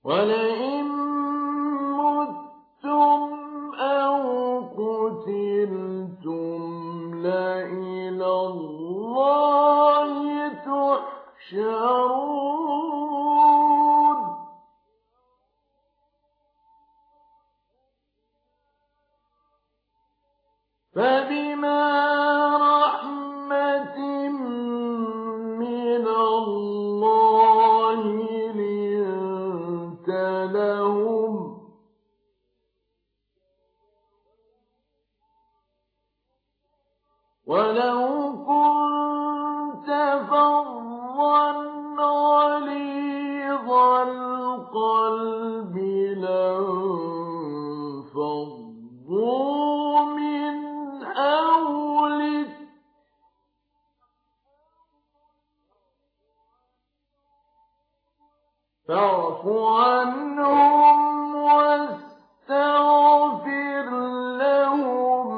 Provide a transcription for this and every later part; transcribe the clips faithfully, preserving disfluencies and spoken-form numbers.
وَلَئِن مُتُّمْ أَوْ قُتِلْتُمْ لَإِلَى اللَّهِ تُحْشَرُونَ فَبِمَا رَحْمَةٍ مِّنَ اللَّهِ لِنتَ لَهُمْ وَلَوْ كُنتَ فَظًّا غَلِيظَ الْقَلْبِ لَانفَضُّوا مِنْ حَوْلِكَ فَاعْفُ عَنْهُمْ وَاسْتَغْفِرْ لَهُمْ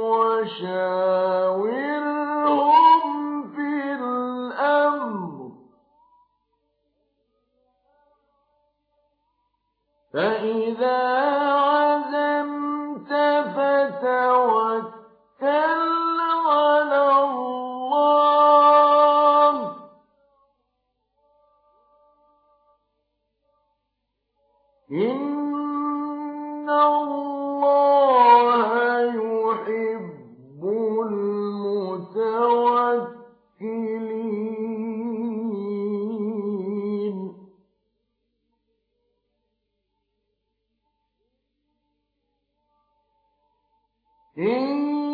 وَشَاوِرْهُمْ فِي الْأَمْرِ فَإِذَا عَزَمْتَ فَتَوَكَّلْ عَلَى اللَّهِ ۚ إِنَّ اللَّهَ يُحِبُّ الْمُتَوَكِّلِينَ إِن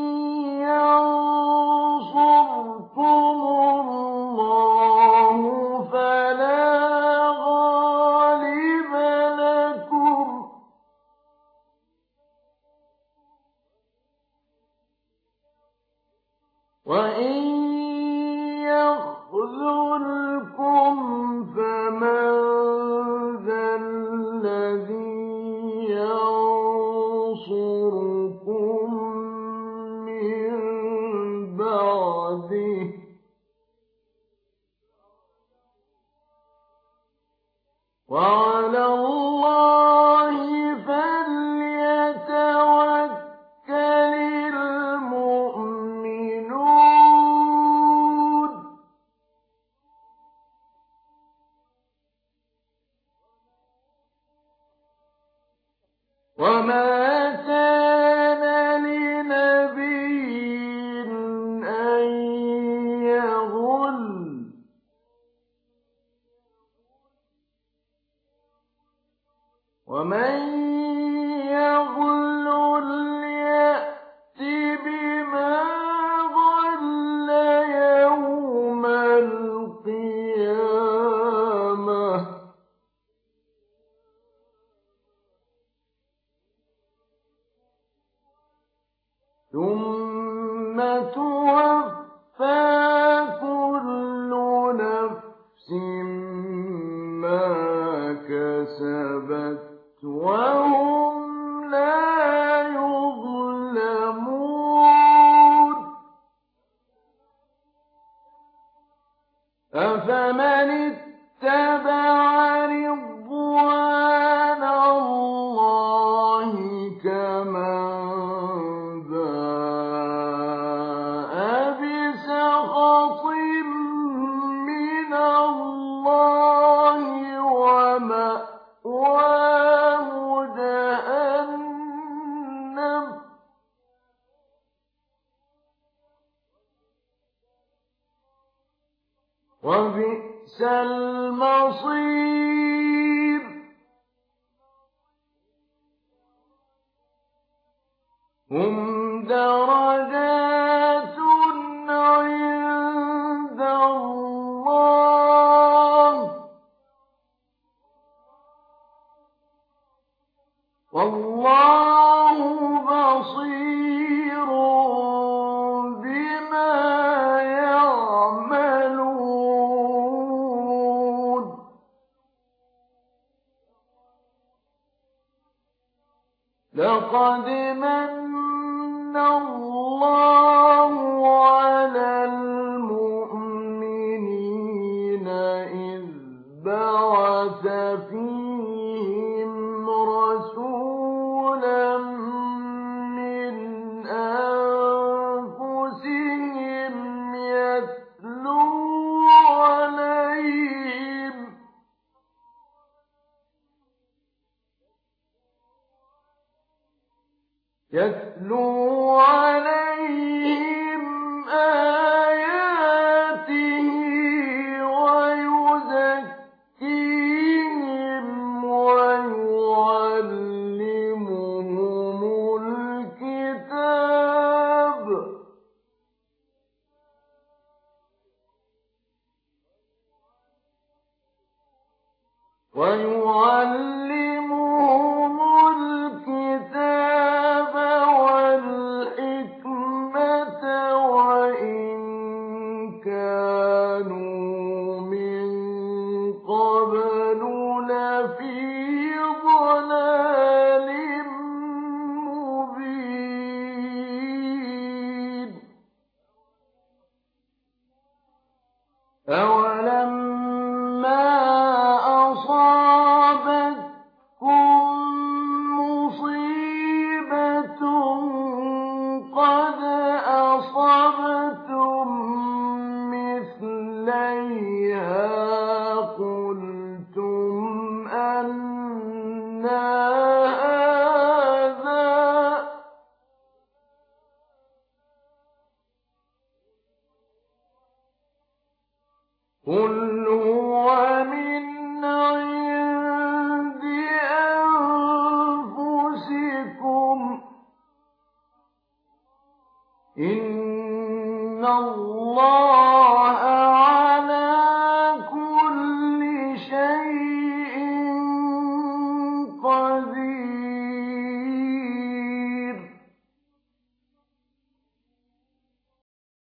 يَنصُرْكُمُ اللَّهُ فَلَا غَالِبَ لَكُمْ ۖ وَإِن يَخْذُلْكُمْ فَمَن ذَا الَّذِي يَنصُرُكُم مِّن بَعْدِهِ ۗ وَعَلَى اللَّهِ فَلْيَتَوَكَّلِ الْمُؤْمِنُونَ وَمَا كَانَ لِنَبِيٍّ أَن يَغُلَّ وَمَن يَغْلُلْ يَأْتِ بِمَا غَلَّ يَوْمَ الْقِيَامَةِ ۚ ثُمَّ تُوَفَّىٰ كُلُّ نَفْسٍ مَّا كَسَبَتْ وَهُمْ لَا يُظْلَمُونَ أَفَمَنِ اتَّبَعَ رِضْوَانَ اللَّهِ كَمَن بَاءَ بِسَخَطٍ مِّنَ اللَّهِ وَمَأْوَاهُ جَهَنَّمُ ۖ وَبِئْسَ الْمَصِيرُ هُمْ دَرَجَاتٌ عِندَ اللَّهِ ۗ وَاللَّهُ بَصِيرٌ بِمَا يَعْمَلُونَ لَقَدْ مَنَّ اللَّهُ عَلَى الْمُؤْمِنِينَ إِذْ بَعَثَ فِيهِمْ يتلو عليهم آياته ويزكيهم ويعلمهم الكتاب ويعلمهم